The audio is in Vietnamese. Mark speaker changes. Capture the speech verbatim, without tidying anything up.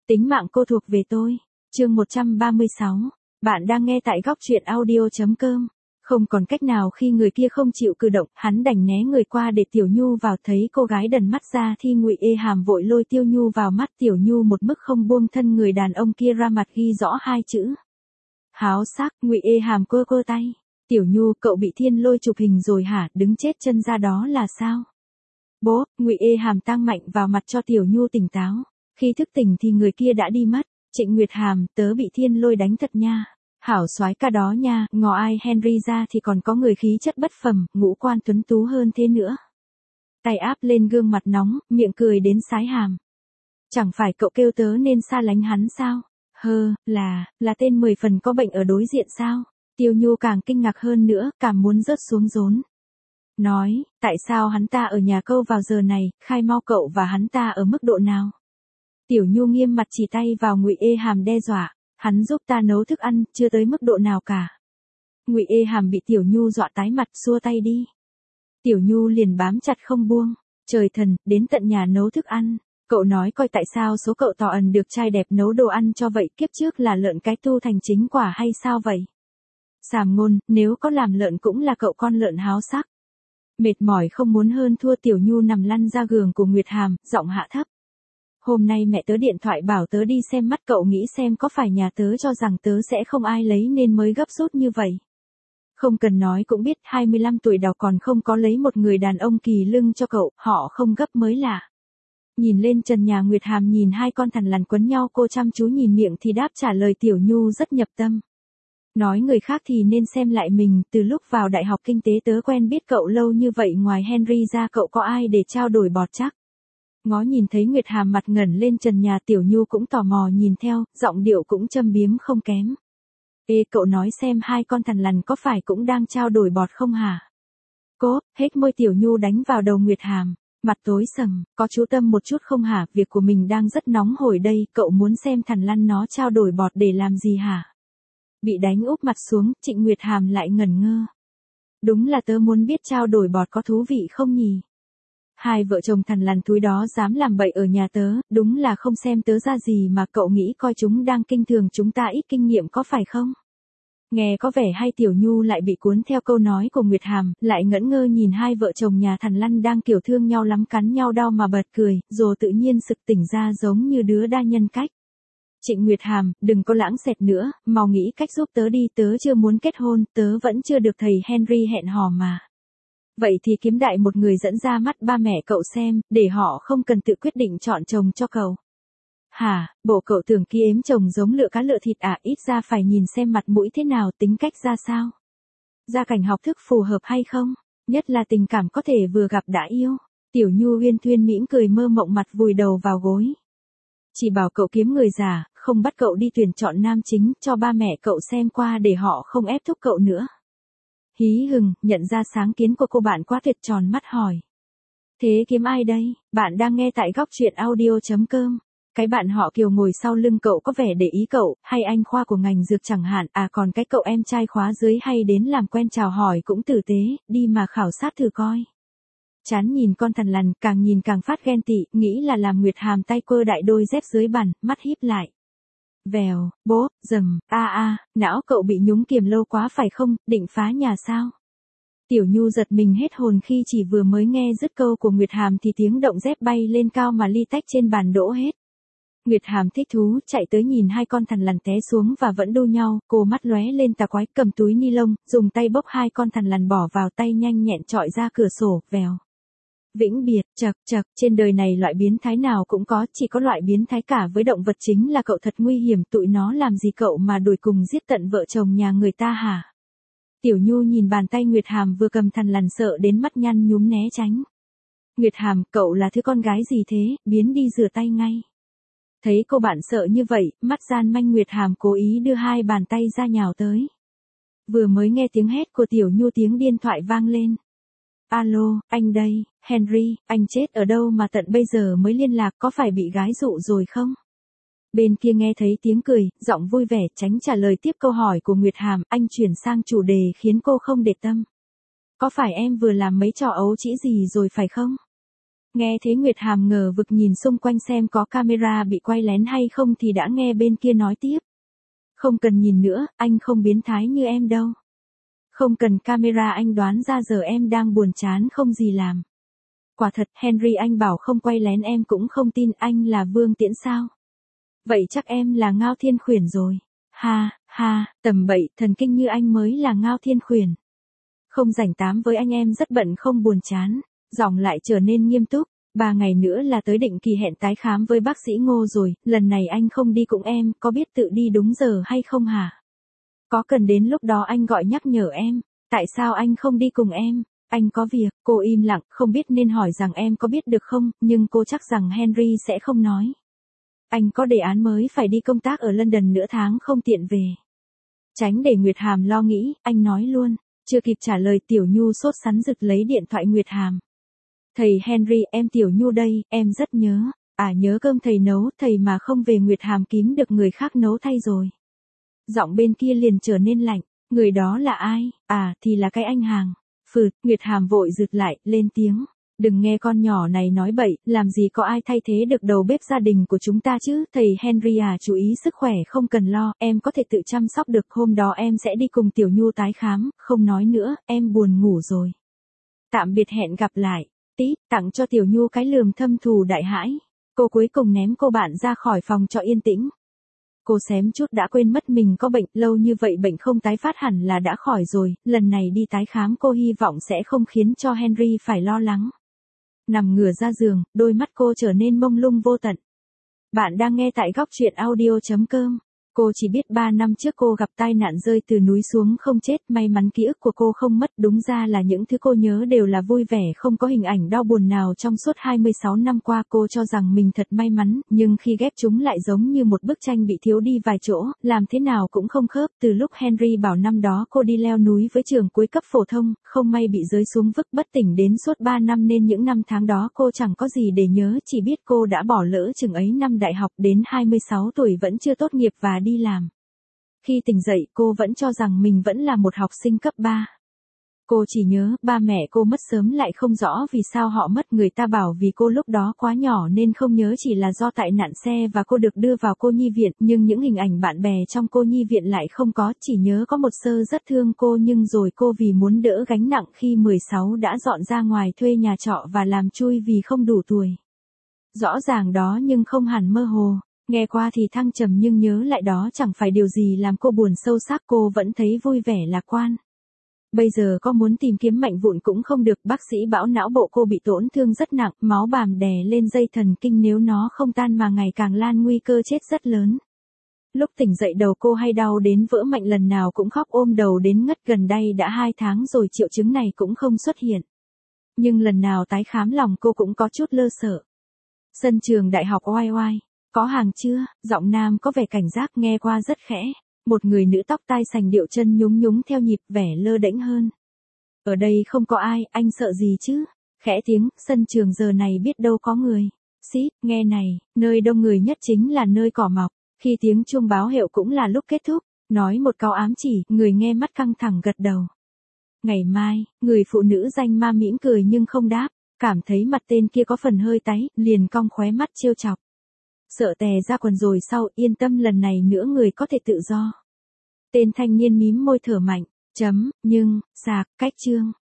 Speaker 1: Tính mạng cô thuộc về tôi. Chương một trăm ba mươi sáu. Bạn đang nghe tại góc truyện audio chấm com. Không còn cách nào khi người kia không chịu cử động, hắn đành né người qua để Tiểu Nhu vào. Thấy cô gái đần mắt ra thì Ngụy Ê Hàm vội lôi Tiêu Nhu vào mắt Tiểu Nhu một mức không buông thân người đàn ông kia ra, mặt ghi rõ hai chữ háo sắc. Ngụy Ê Hàm cơ cơ tay. Tiểu Nhu, cậu bị Thiên Lôi chụp hình rồi hả? Đứng chết chân ra đó là sao? Bố, Ngụy Ê Hàm tang mạnh vào mặt cho Tiểu Nhu tỉnh táo. Khi thức tỉnh thì người kia đã đi mất. Trịnh Nguyệt Hàm, tớ bị Thiên Lôi đánh thật nha. Hảo soái ca đó nha, ngò ai Henry ra thì còn có người khí chất bất phàm, ngũ quan tuấn tú hơn thế nữa. Tay áp lên gương mặt nóng, miệng cười đến sái hàm. Chẳng phải cậu kêu tớ nên xa lánh hắn sao? Hơ, là, là tên mười phần có bệnh ở đối diện sao? Tiêu Nhu càng kinh ngạc hơn nữa, càng muốn rớt xuống rốn. Nói, tại sao hắn ta ở nhà câu vào giờ này, khai mau cậu và hắn ta ở mức độ nào? Tiểu Nhu nghiêm mặt chỉ tay vào Ngụy Ê Hàm đe dọa, hắn giúp ta nấu thức ăn, chưa tới mức độ nào cả. Ngụy Ê Hàm bị Tiểu Nhu dọa tái mặt, xua tay đi. Tiểu Nhu liền bám chặt không buông, trời thần, đến tận nhà nấu thức ăn. Cậu nói coi tại sao số cậu tỏ ẩn được trai đẹp nấu đồ ăn cho vậy, kiếp trước là lợn cái tu thành chính quả hay sao vậy? Sàm ngôn, nếu có làm lợn cũng là cậu con lợn háo sắc. Mệt mỏi không muốn hơn thua, Tiểu Nhu nằm lăn ra giường của Nguyệt Hàm, giọng hạ thấp. Hôm nay mẹ tớ điện thoại bảo tớ đi xem mắt, cậu nghĩ xem có phải nhà tớ cho rằng tớ sẽ không ai lấy nên mới gấp rút như vậy. Không cần nói cũng biết hai mươi lăm tuổi đào còn không có lấy một người đàn ông kỳ lưng cho cậu, họ không gấp mới lạ. Nhìn lên trần nhà, Nguyệt Hàm nhìn hai con thằn lằn quấn nhau, cô chăm chú nhìn miệng thì đáp trả lời Tiểu Nhu rất nhập tâm. Nói người khác thì nên xem lại mình, từ lúc vào đại học kinh tế tớ quen biết cậu lâu như vậy, ngoài Henry ra cậu có ai để trao đổi bọt chắc? Ngó nhìn thấy Nguyệt Hàm mặt ngẩn lên trần nhà, Tiểu Nhu cũng tò mò nhìn theo, giọng điệu cũng châm biếm không kém. Ê, cậu nói xem hai con thằn lằn có phải cũng đang trao đổi bọt không hả? Cố, hết môi Tiểu Nhu đánh vào đầu Nguyệt Hàm, mặt tối sầm, có chú tâm một chút không hả? Việc của mình đang rất nóng hổi đây, cậu muốn xem thằn lằn nó trao đổi bọt để làm gì hả? Bị đánh úp mặt xuống, Trịnh Nguyệt Hàm lại ngẩn ngơ. Đúng là tớ muốn biết trao đổi bọt có thú vị không nhỉ? Hai vợ chồng thằn lằn thúi đó dám làm bậy ở nhà tớ, đúng là không xem tớ ra gì mà cậu nghĩ coi chúng đang kinh thường chúng ta ít kinh nghiệm có phải không? Nghe có vẻ hay. Tiểu Nhu lại bị cuốn theo câu nói của Nguyệt Hàm, lại ngẩn ngơ nhìn hai vợ chồng nhà thằn lằn đang kiểu thương nhau lắm, cắn nhau đau mà bật cười, rồi tự nhiên sực tỉnh ra giống như đứa đa nhân cách. Trịnh Nguyệt Hàm, đừng có lãng xẹt nữa, mau nghĩ cách giúp tớ đi, tớ chưa muốn kết hôn, tớ vẫn chưa được thầy Henry hẹn hò mà. Vậy thì kiếm đại một người dẫn ra mắt ba mẹ cậu xem, để họ không cần tự quyết định chọn chồng cho cậu. Hả, bộ cậu tưởng kia ếm chồng giống lựa cá lựa thịt à? Ít ra phải nhìn xem mặt mũi thế nào, tính cách ra sao. Gia cảnh học thức phù hợp hay không, nhất là tình cảm có thể vừa gặp đã yêu. Tiểu Nhu uyên thuyên mỉm cười mơ mộng, mặt vùi đầu vào gối. Chỉ bảo cậu kiếm người già, không bắt cậu đi tuyển chọn nam chính, cho ba mẹ cậu xem qua để họ không ép thúc cậu nữa. Hí hừng, nhận ra sáng kiến của cô bạn quá tuyệt, tròn mắt hỏi. Thế kiếm ai đây? Bạn đang nghe tại góc truyện audio chấm com. Cái bạn họ Kiều ngồi sau lưng cậu có vẻ để ý cậu, hay anh khoa của ngành dược chẳng hạn, à còn cái cậu em trai khóa dưới hay đến làm quen chào hỏi cũng tử tế, đi mà khảo sát thử coi. Chán nhìn con thằn lằn, càng nhìn càng phát ghen tị, nghĩ là làm. Nguyệt Hàm tay quơ đại đôi dép dưới bàn, mắt híp lại. Vèo, bố, dầm, a a, não cậu bị nhúng kiềm lâu quá phải không, định phá nhà sao? Tiểu Nhu giật mình hết hồn khi chỉ vừa mới nghe dứt câu của Nguyệt Hàm thì tiếng động dép bay lên cao mà ly tách trên bàn đổ hết. Nguyệt Hàm thích thú, chạy tới nhìn hai con thằn lằn té xuống và vẫn đu nhau, cô mắt lóe lên tà quái, cầm túi ni lông, dùng tay bốc hai con thằn lằn bỏ vào tay, nhanh nhẹn chọi ra cửa sổ, vèo. Vĩnh biệt, chật chật, trên đời này loại biến thái nào cũng có, chỉ có loại biến thái cả với động vật chính là cậu, thật nguy hiểm, tụi nó làm gì cậu mà đuổi cùng giết tận vợ chồng nhà người ta hả? Tiểu Nhu nhìn bàn tay Nguyệt Hàm vừa cầm thằn lằn sợ đến mắt nhăn nhúm né tránh. Nguyệt Hàm, cậu là thứ con gái gì thế, biến đi rửa tay ngay. Thấy cô bạn sợ như vậy, mắt gian manh, Nguyệt Hàm cố ý đưa hai bàn tay ra nhào tới. Vừa mới nghe tiếng hét của Tiểu Nhu, tiếng điện thoại vang lên. Alo, anh đây, Henry, anh chết ở đâu mà tận bây giờ mới liên lạc, có phải bị gái dụ rồi không? Bên kia nghe thấy tiếng cười, giọng vui vẻ, tránh trả lời tiếp câu hỏi của Nguyệt Hàm, anh chuyển sang chủ đề khiến cô không để tâm. Có phải em vừa làm mấy trò ấu trĩ gì rồi phải không? Nghe thế Nguyệt Hàm ngờ vực nhìn xung quanh xem có camera bị quay lén hay không thì đã nghe bên kia nói tiếp. Không cần nhìn nữa, anh không biến thái như em đâu. Không cần camera, anh đoán ra giờ em đang buồn chán không gì làm. Quả thật Henry anh bảo không quay lén em cũng không tin, anh là Vương Tiễn sao? Vậy chắc em là Ngao Thiên Khuyển rồi. Ha, ha, tầm bậy, thần kinh như anh mới là Ngao Thiên Khuyển. Không rảnh tám với anh, em rất bận không buồn chán. Giọng lại trở nên nghiêm túc. Ba ngày nữa là tới định kỳ hẹn tái khám với bác sĩ Ngô rồi, lần này anh không đi cùng em, có biết tự đi đúng giờ hay không hả? Có cần đến lúc đó anh gọi nhắc nhở em? Tại sao anh không đi cùng em? Anh có việc. Cô im lặng, không biết nên hỏi rằng em có biết được không, nhưng cô chắc rằng Henry sẽ không nói. Anh có đề án mới phải đi công tác ở London nửa tháng không tiện về. Tránh để Nguyệt Hàm lo nghĩ, anh nói luôn. Chưa kịp trả lời Tiểu Nhu sốt sắng giật lấy điện thoại Nguyệt Hàm. Thầy Henry, em Tiểu Nhu đây, em rất nhớ. À, nhớ cơm thầy nấu, thầy mà không về Nguyệt Hàm kiếm được người khác nấu thay rồi. Giọng bên kia liền trở nên lạnh. Người đó là ai? À, thì là cái anh hàng. Phừ, Nguyệt Hàm vội rụt lại, lên tiếng. Đừng nghe con nhỏ này nói bậy, làm gì có ai thay thế được đầu bếp gia đình của chúng ta chứ. Thầy Henry à, chú ý sức khỏe không cần lo, em có thể tự chăm sóc được. Hôm đó em sẽ đi cùng Tiểu Nhu tái khám, không nói nữa, em buồn ngủ rồi. Tạm biệt, hẹn gặp lại. Tí, tặng cho Tiểu Nhu cái lườm thâm thù đại hãi. Cô cuối cùng ném cô bạn ra khỏi phòng cho yên tĩnh. Cô xém chút đã quên mất mình có bệnh, lâu như vậy bệnh không tái phát hẳn là đã khỏi rồi, lần này đi tái khám cô hy vọng sẽ không khiến cho Henry phải lo lắng. Nằm ngửa ra giường, đôi mắt cô trở nên mông lung vô tận. Bạn đang nghe tại góc truyện audio chấm com. Cô chỉ biết ba năm trước cô gặp tai nạn rơi từ núi xuống không chết, may mắn ký ức của cô không mất, đúng ra là những thứ cô nhớ đều là vui vẻ, không có hình ảnh đau buồn nào trong suốt hai mươi sáu năm qua. Cô cho rằng mình thật may mắn, nhưng khi ghép chúng lại giống như một bức tranh bị thiếu đi vài chỗ, làm thế nào cũng không khớp. Từ lúc Henry bảo năm đó cô đi leo núi với trường cuối cấp phổ thông, không may bị rơi xuống vực bất tỉnh đến suốt ba năm nên những năm tháng đó cô chẳng có gì để nhớ, chỉ biết cô đã bỏ lỡ chừng ấy năm đại học, đến hai mươi sáu tuổi vẫn chưa tốt nghiệp và đi làm. Khi tỉnh dậy cô vẫn cho rằng mình vẫn là một học sinh cấp ba. Cô chỉ nhớ ba mẹ cô mất sớm, lại không rõ vì sao họ mất. Người ta bảo vì cô lúc đó quá nhỏ nên không nhớ, chỉ là do tai nạn xe và cô được đưa vào cô nhi viện. Nhưng những hình ảnh bạn bè trong cô nhi viện lại không có, chỉ nhớ có một sơ rất thương cô, nhưng rồi cô vì muốn đỡ gánh nặng khi mười sáu đã dọn ra ngoài thuê nhà trọ và làm chui vì không đủ tuổi. Rõ ràng đó nhưng không hẳn mơ hồ. Nghe qua thì thăng trầm nhưng nhớ lại đó chẳng phải điều gì làm cô buồn sâu sắc, cô vẫn thấy vui vẻ lạc quan. Bây giờ có muốn tìm kiếm mảnh vụn cũng không được, bác sĩ bảo não bộ cô bị tổn thương rất nặng, máu bàm đè lên dây thần kinh, nếu nó không tan mà ngày càng lan nguy cơ chết rất lớn. Lúc tỉnh dậy đầu cô hay đau đến vỡ mạnh, lần nào cũng khóc ôm đầu đến ngất, gần đây đã hai tháng rồi triệu chứng này cũng không xuất hiện. Nhưng lần nào tái khám lòng cô cũng có chút lơ sợ. Sân trường đại học oai oai. Có hàng chưa? Giọng nam có vẻ cảnh giác, nghe qua rất khẽ. Một người nữ tóc tai sành điệu chân nhúng nhúng theo nhịp, vẻ lơ đễnh hơn. Ở đây không có ai, anh sợ gì chứ? Khẽ tiếng, sân trường giờ này biết đâu có người. Xít, nghe này, nơi đông người nhất chính là nơi cỏ mọc. Khi tiếng chuông báo hiệu cũng là lúc kết thúc. Nói một câu ám chỉ, người nghe mắt căng thẳng gật đầu. Ngày mai, người phụ nữ danh ma mỉm cười nhưng không đáp. Cảm thấy mặt tên kia có phần hơi tái, liền cong khóe mắt trêu chọc. Sợ tè ra quần rồi sau, yên tâm, lần này nữa người có thể tự do. Tên thanh niên mím môi thở mạnh, chấm, nhưng, sạc, cách chương.